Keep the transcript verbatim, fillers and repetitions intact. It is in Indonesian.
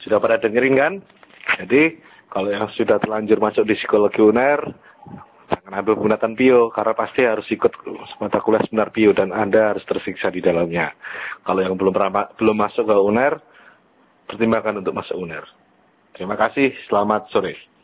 Sudah pada dengerin kan? Jadi kalau yang sudah terlanjur masuk di psikologi U N E R, jangan ambil peminatan P I O, karena pasti harus ikut mata kuliah seminar P I O dan Anda harus tersiksa di dalamnya. Kalau yang belum pernah, belum masuk ke U N E R, pertimbangkan untuk masuk U N E R. Terima kasih, selamat sore.